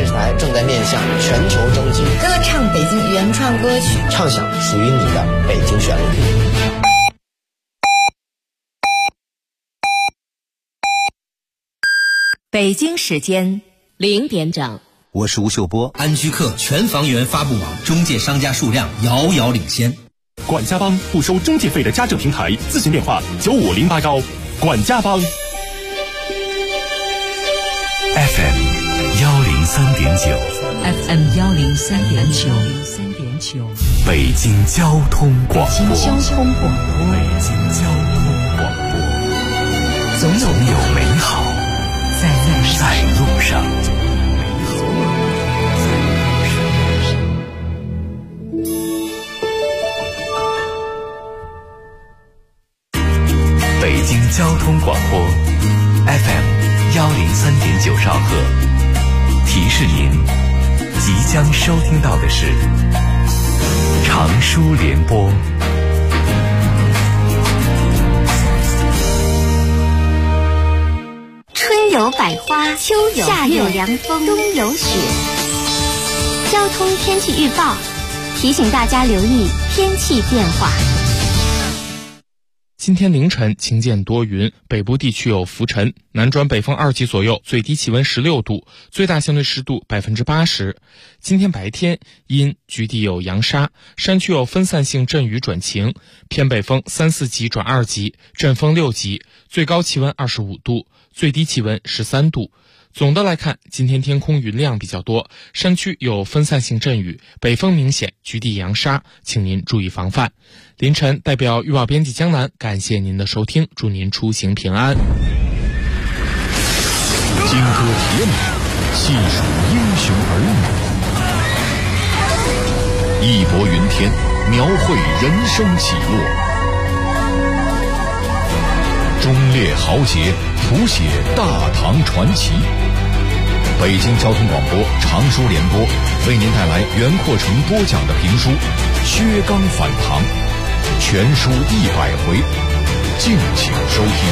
电视台正在面向全球征集歌唱北京原创歌曲， 唱响属于你的北京旋律。 北京时间0点整， 我是吴秀波。 安居客全房源发布网中介商家数量遥遥领先。 管家帮不收中介费的家政平台，咨询电话95081。管家帮 FM 103.9 FM 103.9， 北京交通广播。 北京交通广播， 北京交通广播，总有美好在路上。北京交通广播 FM 103.9兆赫，提示您即将收听到的是长舒联播。 春有百花，秋有夏有凉风，冬有雪。交通天气预报提醒大家留意天气变化。 今天凌晨晴间多云，北部地区有浮尘，南转北风2级左右，最低气温16度，最大相对湿度80%。今天白天阴，局地有扬沙，山区有分散性阵雨转晴，偏北风3、4级转2级，阵风6级，最高气温25度，最低气温13度。总的来看，今天天空云量比较多，山区有分散性阵雨，北风明显，局地扬沙，请您注意防范。凌晨代表预报编辑江南，感谢您的收听，祝您出行平安。 金戈铁马，细数英雄儿女，义薄云天，描绘人生起落，忠烈豪杰，谱写大唐传奇。北京交通广播长舒联播为您带来袁阔成播讲的评书《薛刚反唐》，全书100回，敬请收听。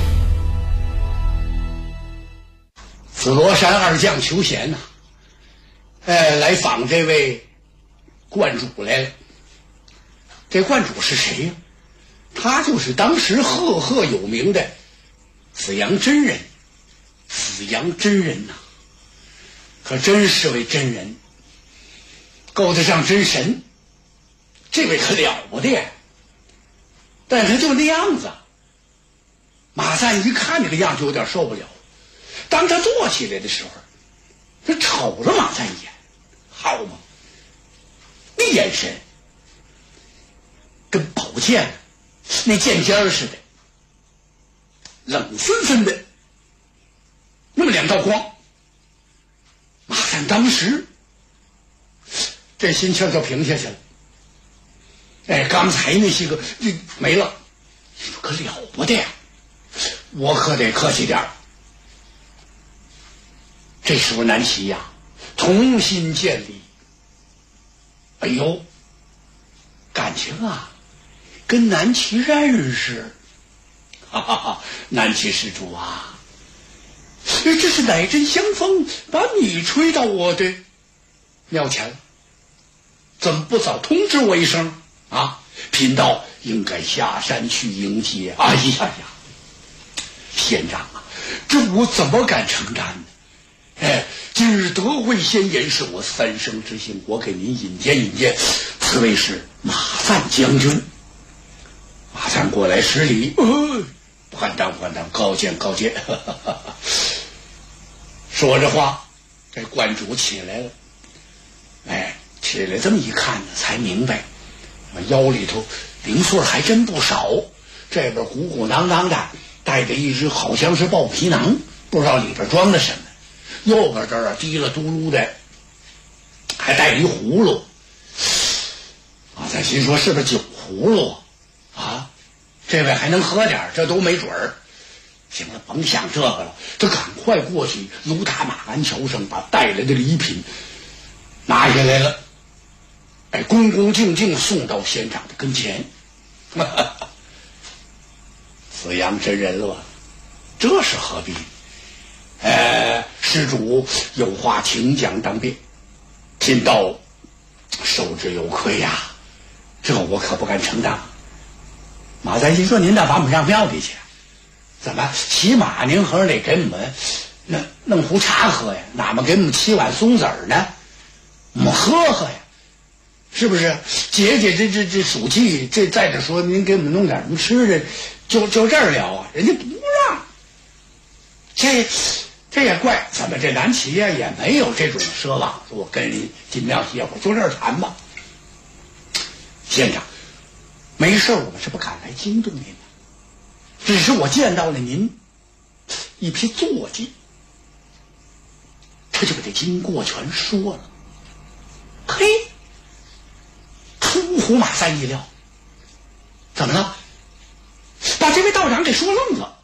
紫罗山二将求贤呐，来访这位观主来了。这观主是谁呀？他就是当时赫赫有名的紫阳真人。紫阳真人呐，可真是位真人，够得上真神。这位可了不得，但他就那样子。马赞一看这个样就有点受不了。当他坐起来的时候，他瞅了马赞一眼，好嘛，那眼神跟宝剑那剑尖似的，冷森森的，那么2道光。马赞当时这心气就平下去了。刚才那些个没了，可了不得呀！我可得客气点。这时候南齐呀，重新建立，哎呦，感情啊，跟南齐认识，哈哈哈！南齐施主啊，这是哪阵香风把你吹到我的庙前了？怎么不早通知我一声啊？贫道应该下山去迎接。哎呀呀，县长啊，这我怎么敢承担呢？今日得会先言是我3生之幸，我给您引荐引荐，此位是马赞将军。马赞过来施礼，还当，高见。说着话，这观主起来了。起来这么一看呢，才明白，腰里头零碎还真不少。这边鼓鼓囊囊的，带着一只好像是豹皮囊，不知道里边装的什么。右边这儿滴了嘟噜的，还带着一葫芦。咱心说是不是酒葫芦啊？这位还能喝点，这都没准儿。行了，甭想这个了，他赶快过去，如打马鞍桥上把带来的礼品拿下来了。恭恭敬敬送到县长的跟前。紫阳真人了，这是何必？ 施主有话请讲当辩，贫道受之有愧呀，这我可不敢承担。马三心说：“您咋把我们让庙里去？怎么起码您和尚得给我们弄壶茶喝呀？哪么给我们沏碗松子儿呢？我们喝喝呀，是不是？解解这暑气。这再者说，您给我们弄点什么吃的，就这儿了啊？人家不让。这也怪，咱们这南齐呀也没有这种奢望，说我跟您进庙歇会儿，就这儿谈吧。县长，没事我们是不敢来惊动您的，只是我见到了您一批坐骑，他就把这经过全说了。嘿，出乎马三意料，怎么了？把这位道长给说愣了。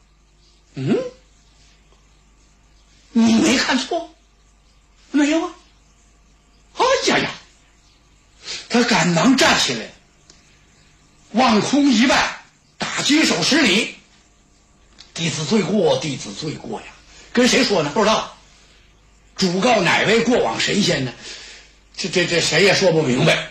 你没看错？没有啊。哎呀，他赶忙站起来，望空一拜，打举手施礼。弟子罪过，弟子罪过呀！跟谁说呢？不知道。主告哪位过往神仙呢？这谁也说不明白。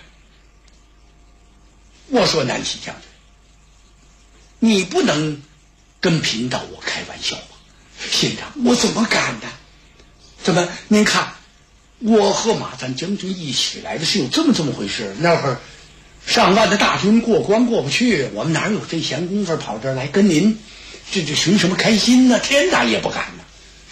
我说南齐将军，你不能跟贫道我开玩笑吧？县长，我怎么敢呢？怎么？您看，我和马三将军一起来的是有这么回事。那会儿上万的大军过关过不去，我们哪有这闲工夫跑这儿来跟您这寻什么开心呢？天大也不敢呢。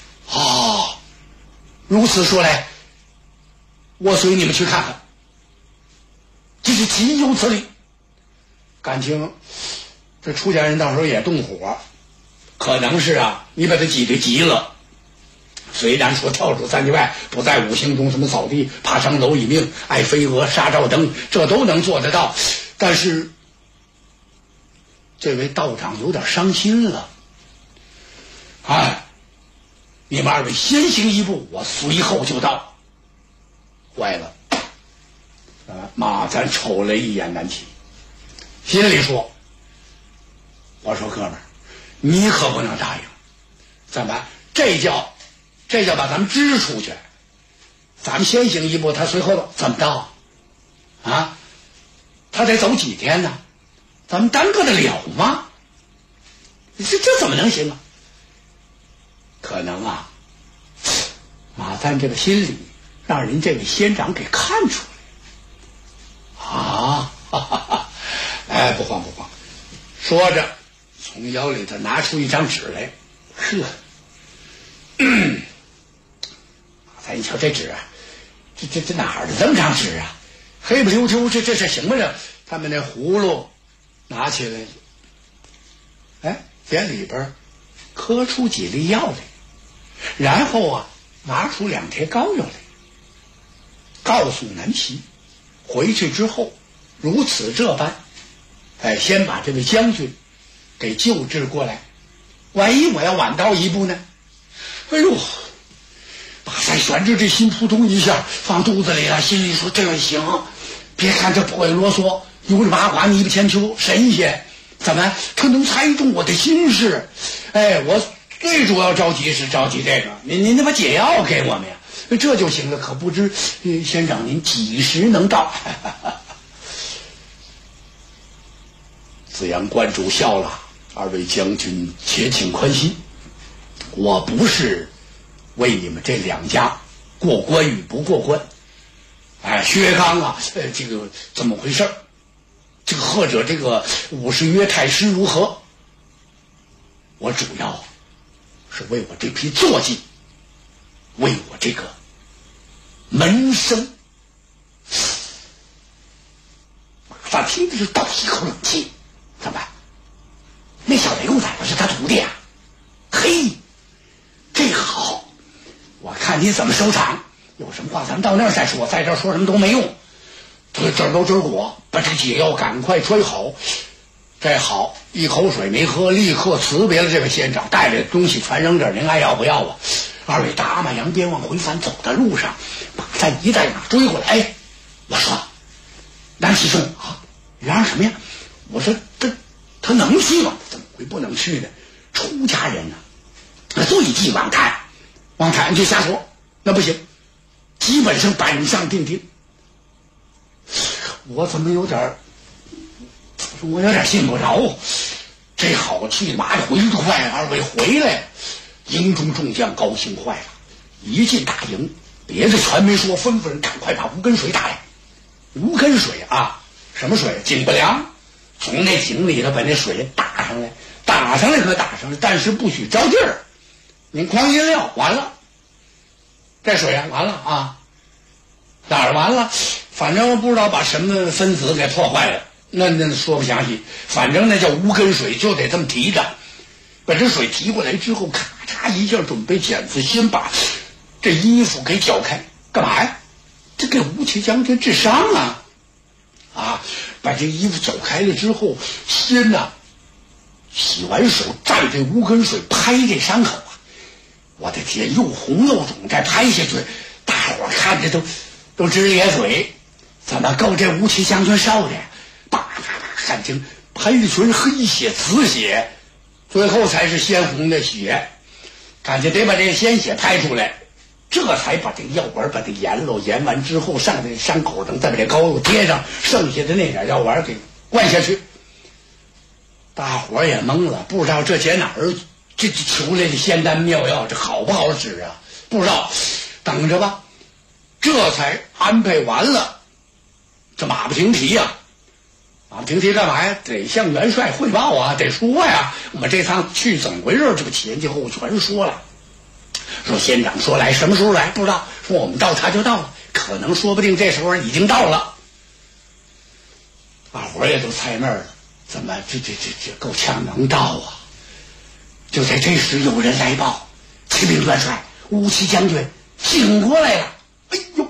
如此说来，我随你们去看看，这是极有此理。感情这出家人到时候也动火，可能是啊，你把他挤得急了。虽然说跳出三界外，不在五行中，什么扫地、爬上楼以命、爱飞蛾、杀照灯，这都能做得到，但是这位道长有点伤心了。你们二位先行一步，我随后就到。坏了！马三瞅了一眼南齐，心里说：“我说哥们儿，你可不能答应。怎么？这叫把咱们支出去。咱们先行一步，他随后怎么着？他得走几天呢？咱们耽搁得了吗？这怎么能行啊？可能啊，马三这个心理让人这位仙长给看出来。不慌。说着，从腰里头拿出一张纸来。马三一瞧这纸啊，这哪儿的这么张纸啊？黑不溜秋，这是行不着。他们那葫芦拿起来，在里边磕出几粒药来，然后拿出2贴膏药来，告诉南齐，回去之后如此这般，先把这位将军给救治过来，万一我要晚到一步呢？马三悬着这心扑通一下放肚子里了，心里说这行。别看这不会啰嗦，油里麻花泥不千秋，神仙怎么他能猜中我的心事？我最主要着急是着急这个，您得把解药给我们呀，这就行了。可不知仙长您几时能到？子阳观主笑了，二位将军且请宽心，我不是为你们这2家过关与不过关。薛刚这个怎么回事？这个或者这个50约太师如何？我主要是为我这批坐骑，为我这个门生。马三听的是倒吸一口冷气，怎么？那小雷公崽子是他徒弟啊？嘿，这好，我看你怎么收场。有什么话咱们到那儿再说，在这儿说什么都没用。这都知果，把这解药赶快吹好。这好，一口水没喝，立刻辞别了这位仙长，带着东西全扔这儿，您爱要不要啊？二位打马扬鞭往回返，走的路上，马三一在哪追过来？我说南齐兄嚷什么呀？我说他能去吗？怎么会不能去呢？出家人呢，罪忌妄谈。 往台上去下手，那不行，基本上板上钉钉。我怎么有点信不着，这好去马回快，二位回来，营中众将高兴坏了。一进大营，别的全没说，吩咐人赶快把无根水打来。无根水啊，什么水？井不良，从那井里头把那水打上来，打上来可打上来，但是不许着劲儿。您哐一撂，完了，这水啊完了啊，哪儿完了？反正不知道把什么分子给破坏了，那说不详细，反正那叫无根水，就得这么提着。把这水提过来之后，咔嚓一下准备剪子，先把这衣服给绞开，干嘛呀？这给吴起将军治伤啊！啊，把这衣服绞开了之后，先呢洗完手，蘸这无根水拍这伤口啊！我的天，又红又肿，再拍下去，大伙看着都直咧嘴。怎么够这吴起将军受的？叭叭叭，汗精拍的全是黑血、紫血，最后才是鲜红的血。感觉得把这个鲜血拍出来，这才把这个药丸把这研了，研完之后上这伤口上，再把这膏药贴上，剩下的那点药丸给灌下去。大伙也懵了，不知道这姐哪儿这求来的仙丹妙药，这好不好使啊？不知道，等着吧。这才安排完了。这马不停蹄呀，马不停蹄干嘛呀？得向元帅汇报啊，得说呀，我们这趟去怎么回事？这个前前后后全说了。说县长说来什么时候来不知道，说我们到他就到了，可能说不定这时候已经到了。大伙儿也都猜闷了，怎么这够呛能到啊？就在这时有人来报，启禀元帅，吴起将军醒过来了。哎呦！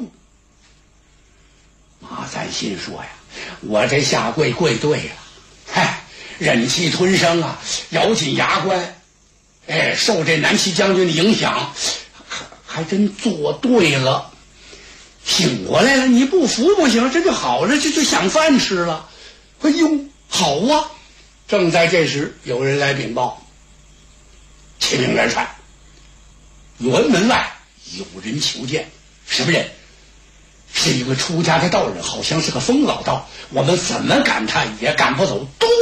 马三信说呀，我这下跪对了，嗨，忍气吞声啊，咬紧牙关，哎，受这南齐将军的影响，还真做对了，醒过来了。你不服不行，这就好了，这就想饭吃了。哎呦，好啊！正在这时，有人来禀报，启禀元帅，辕门外有人求见。什么人？是一个出家的道人，好像是个疯老道，我们怎么赶他也赶不走。嘟，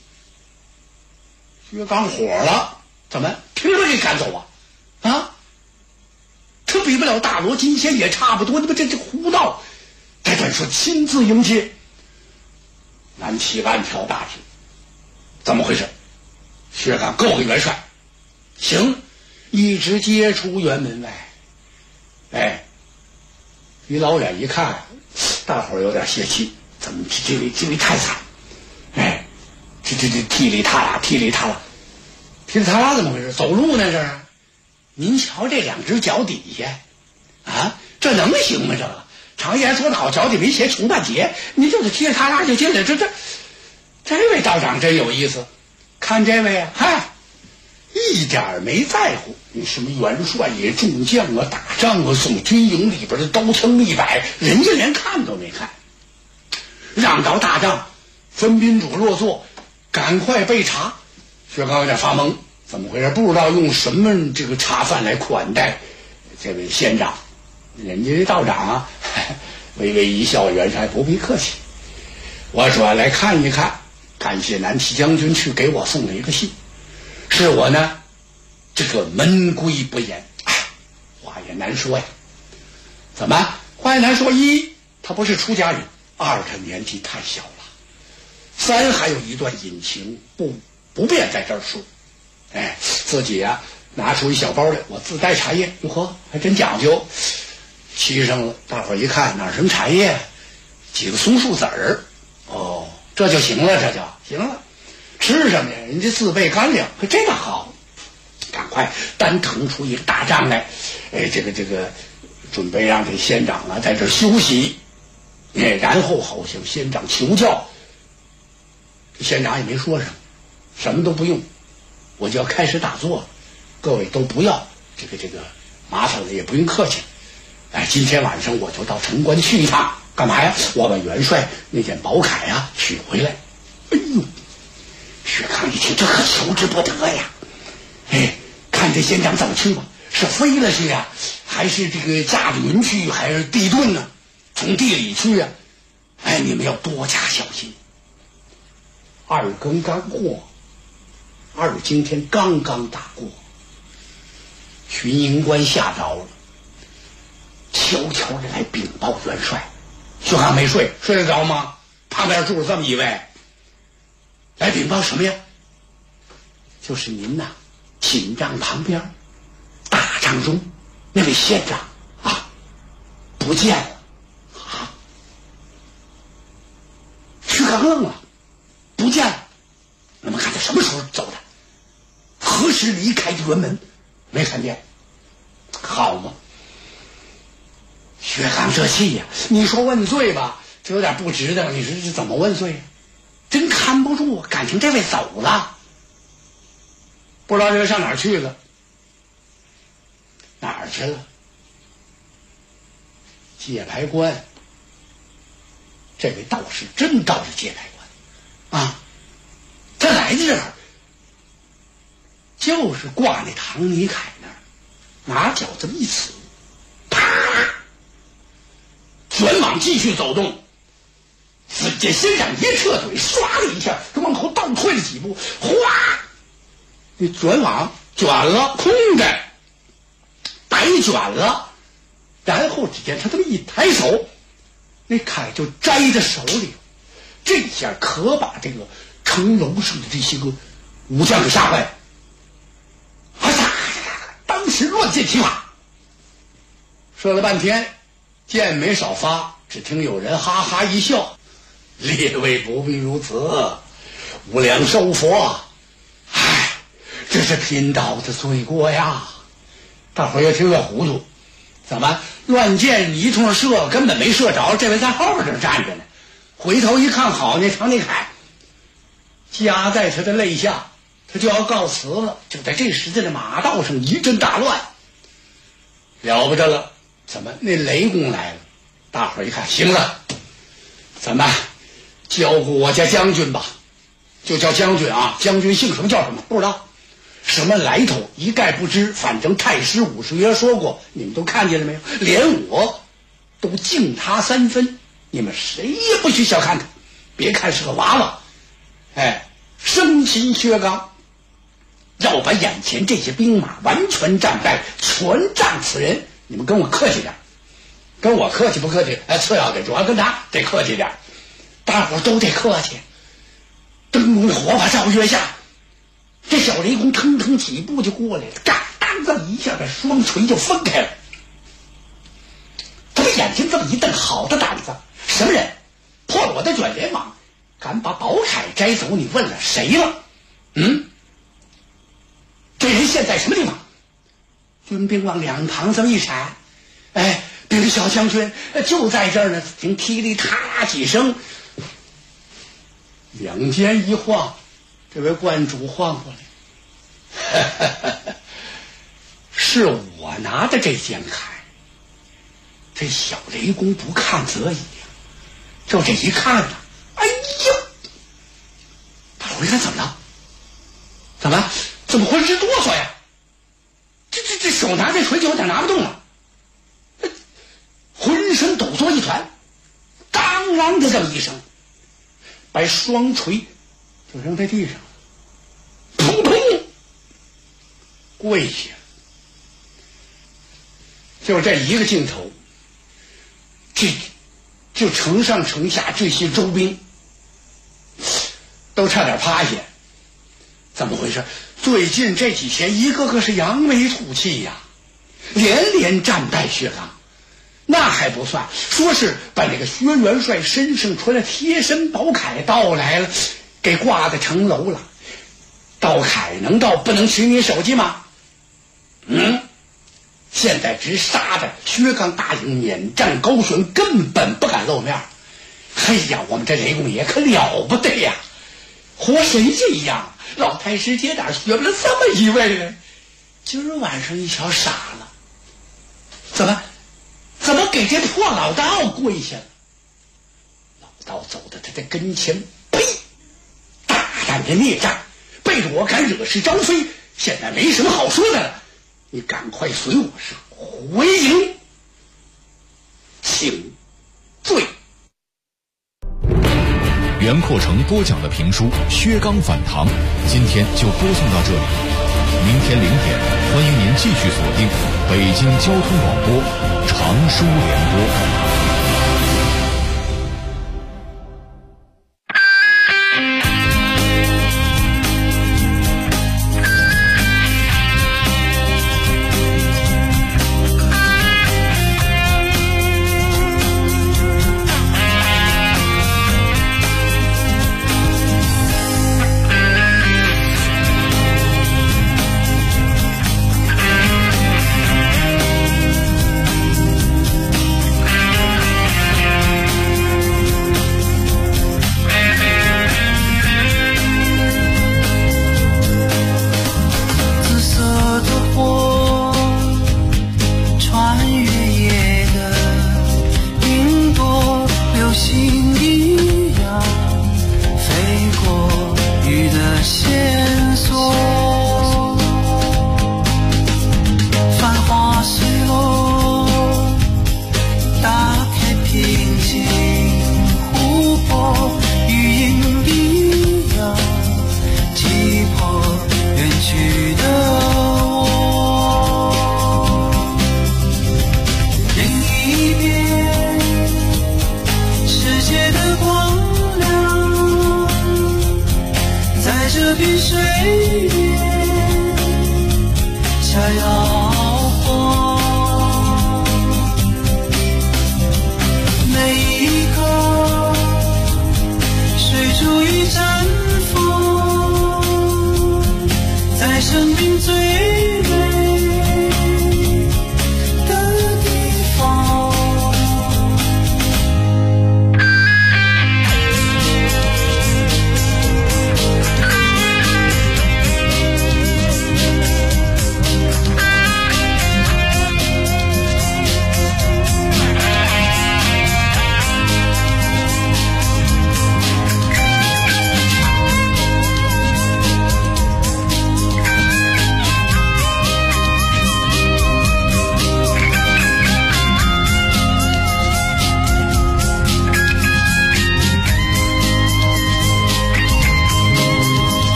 薛刚火了，怎么凭什么给赶走啊？啊，他比不了大罗金仙也差不多，你们这胡闹！该敢说亲自迎接。南齐暗挑大指，怎么回事？薛刚告给元帅，行，一直接出辕门外。哎，离老远一看，大伙儿有点泄气，怎么这位太惨？哎，这踢里踏啦，踢里踏啦，踢里踏啦，怎么回事？走路呢是？您瞧这两只脚底下，啊，这能行吗？这个常言说得好，脚底没鞋穷半截，你就是踢里踏啦就进来，这位道长真有意思，看这位啊，嗨，一点没在乎。你什么元帅也众将啊，打仗啊，送军营里边的刀枪密摆，人家连看都没看。让着大仗，分宾主落座，赶快备茶。薛刚有点发懵，怎么回事？不知道用什么这个茶饭来款待这位县长。人家道长啊，微微一笑，元帅不必客气，我主要来看一看，感谢南齐将军去给我送了一个信，是我呢这个门规不严，话也难说呀。怎么话也难说？一，他不是出家人；二，他年纪太小了；三，还有一段隐情不便在这儿说。哎，自己啊拿出一小包来，我自带茶叶。哟呵，还真讲究。沏上了，大伙儿一看，哪什么茶叶？几个松树籽儿。哦，这就行了，这就行了。吃什么呀？人家自备干粮，这个好。赶快单腾出一个大帐来，哎，这个准备让这县长啊在这休息，哎，然后好向县长求教。这县长也没说什么，什么都不用，我就要开始打坐了。各位都不要这个麻烦了，也不用客气。哎，今天晚上我就到城关去一趟，干嘛呀？我把元帅那件宝铠啊取回来。哎呦，薛刚一听，这可求之不得呀！哎，看这县长怎么去吧。 是飞了去呀，还是这个驾云去，还是地遁呢？从地里去呀？哎，你们要多加小心。二更刚过，二更天刚刚打过，巡营官下着了，悄悄的来禀报元帅。薛刚没睡，睡得着吗？旁边住了这么一位，来禀报什么呀？就是您呐，寝帐旁边大帐中那位县长啊，不见了啊！薛刚愣了，不见了。那么看他什么时候走的？何时离开的辕门？没看见。好嘛，薛刚这气呀！你说问罪吧，这有点不值得。你说这怎么问罪呀？真看不住，感情这位走了，不知道这个上哪儿去了。哪儿去了？界牌关。这位道士真到了界牌关啊！他来这儿就是挂那唐尼凯那儿，拿脚这么一呲，啪，卷网继续走动。只见先生一撤腿，唰的一下就往后倒退了几步，哗，那卷网卷了，空的，白卷了。然后只见他这么一抬手，那凯就摘在手里，这下可把这个城楼上的这些个武将给吓坏了。啊呀！当时乱箭齐发，说了半天，箭没少发，只听有人哈哈一笑。列位不必如此，无量寿佛，唉，这是贫道的罪过呀！大伙儿越听越糊涂，怎么乱箭一通射，根本没射着，这位在后边这站着呢。回头一看，好，那唐尼凯夹在他的肋下，他就要告辞了。就在这时，这马道上一阵大乱，了不得了！怎么那雷公来了？大伙儿一看，行了，怎么交过我家将军吧？就叫将军啊，将军姓什么叫什么不知道，什么来头一概不知。反正太师武士爷说过，你们都看见了没有？连我都敬他3分，你们谁也不许小看他。别看是个娃娃，哎，生擒薛刚，要把眼前这些兵马完全战败，全仗此人。你们跟我客气点，跟我客气不客气？哎，次要的，主要跟他得客气点。大伙都得客气。灯笼火把照月下，这小雷公腾腾几步就过来了，嘎当这么一下，把双锤就分开了。他的眼睛这么一瞪，好的胆子！什么人破了我的卷帘网，敢把宝铠摘走？你问了谁了？这人现在什么地方？军兵往两旁这么一闪，哎，禀小将军，就在这儿呢。听噼里啪啦几声，两肩一晃，这位观主晃过来，是我拿的这剑铠。这小雷公不看则已，就这一看呢，哎呀！大伙一看怎么了？怎么浑身哆嗦呀？这手拿这锤就有点拿不动了，浑身抖作一团，当啷的这么一声，把双锤就扔在地上，扑通跪下。就这一个镜头，就城上城下这些周兵都差点趴下。怎么回事？最近这几天一个个是扬眉吐气呀，连连战败薛刚。那还不算，说是把那个薛元帅身上穿的贴身宝铠盗来了，给挂在城楼了。盗铠能盗，不能取你手机吗？现在直杀着薛刚答应免战高悬，根本不敢露面。嘿呀，我们这雷公爷可了不得呀，活谁这样？老太师姐哪学不了这么一位呢？今儿晚上一瞧傻了，怎么给这破老道跪下了？老道走到他的跟前，呸！大胆的孽障，背着我敢惹是招非，现在没什么好说的了。 你赶快随我上回营请罪。 袁阔成播讲的评书《薛刚反唐》，今天就播送到这里。明天0点，欢迎您继续锁定北京交通广播常书联播。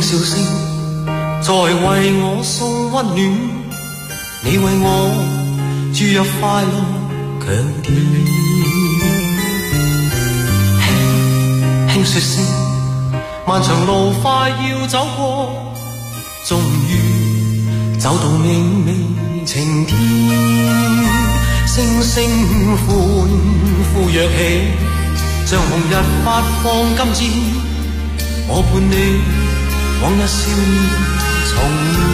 笑聲在為我送溫暖，你為我注入快樂強電。輕說聲漫長路快要走過，終於走到明媚晴天，聲聲歡呼躍起，像紅日發放金箭，我伴你往日少年重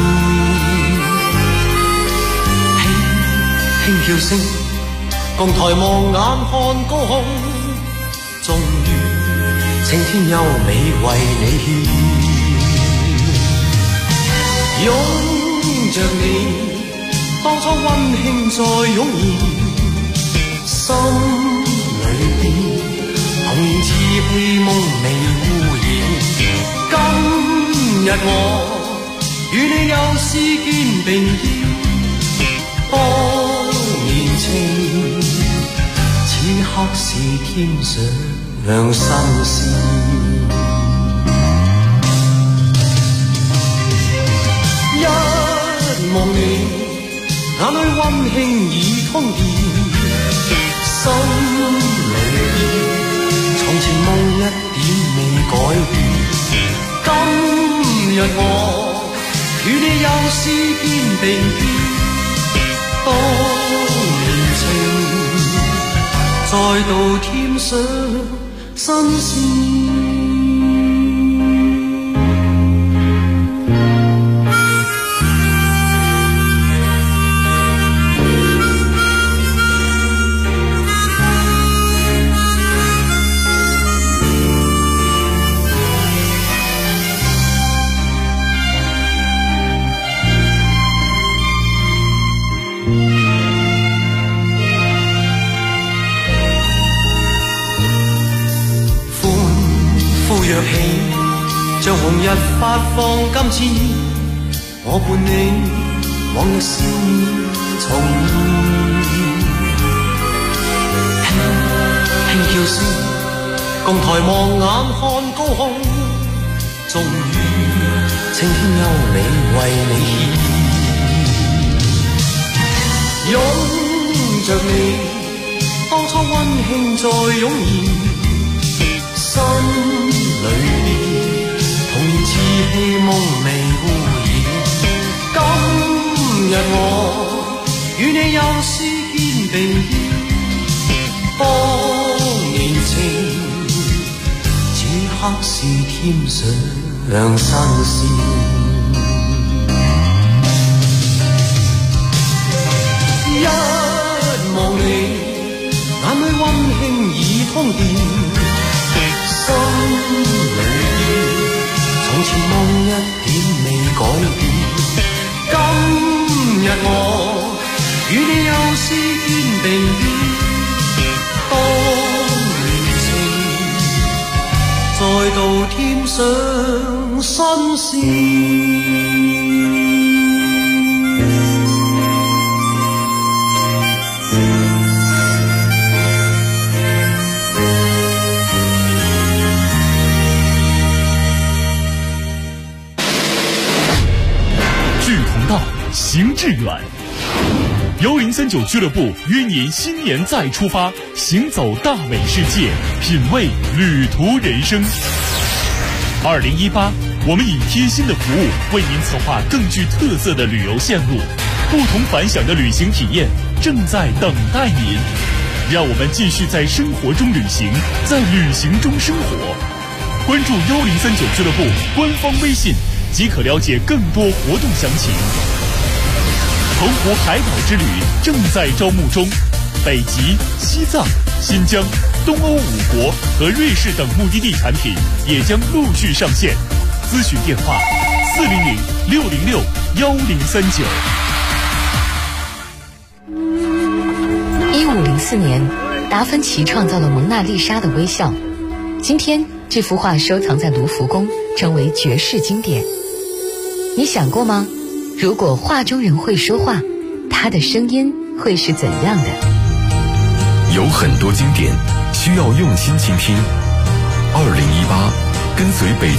現。輕叫聲共抬望眼看高空，終於青天優美為你獻，擁着你當初溫馨再湧現，心裏邊童年稚氣夢未污染。今日我與你又試肩並肩，當年情此刻是添上新鮮。一望你眼裏溫馨已通電，心裏邊從前夢一點未改變。今日我與你又試肩並肩，當年情再度添上新鮮。若起像紅日發放金箭，我伴你往日少年重現。輕叫聲共抬望眼看高空，終於青天優美為你獻，擁着你當初溫馨再湧現，心裏邊童年稚氣夢未污染。今日我與你又試肩並肩，當年情此刻是添上新鮮。一望你眼裏溫馨已通電，心裏邊從前夢一點未改變。今日我與你又試肩並肩，當年情再度添上新鮮。 行致远，1039俱乐部约您新年再出发，行走大美世界，品味旅途人生。2018，我们以贴心的服务为您策划更具特色的旅游线路，不同凡响的旅行体验正在等待您。让我们继续在生活中旅行，在旅行中生活。关注1039俱乐部官方微信，即可了解更多活动详情。澎湖海岛之旅正在招募中，北极、西藏、新疆、东欧5国和瑞士等目的地产品也将陆续上线。咨询电话400-606-1039。 1504年，达芬奇创造了蒙娜丽莎的微笑。今天，这幅画收藏在卢浮宫，成为绝世经典。你想过吗？如果画中人会说话，他的声音会是怎样的？ 有很多经典需要用心倾听。2018，跟随北京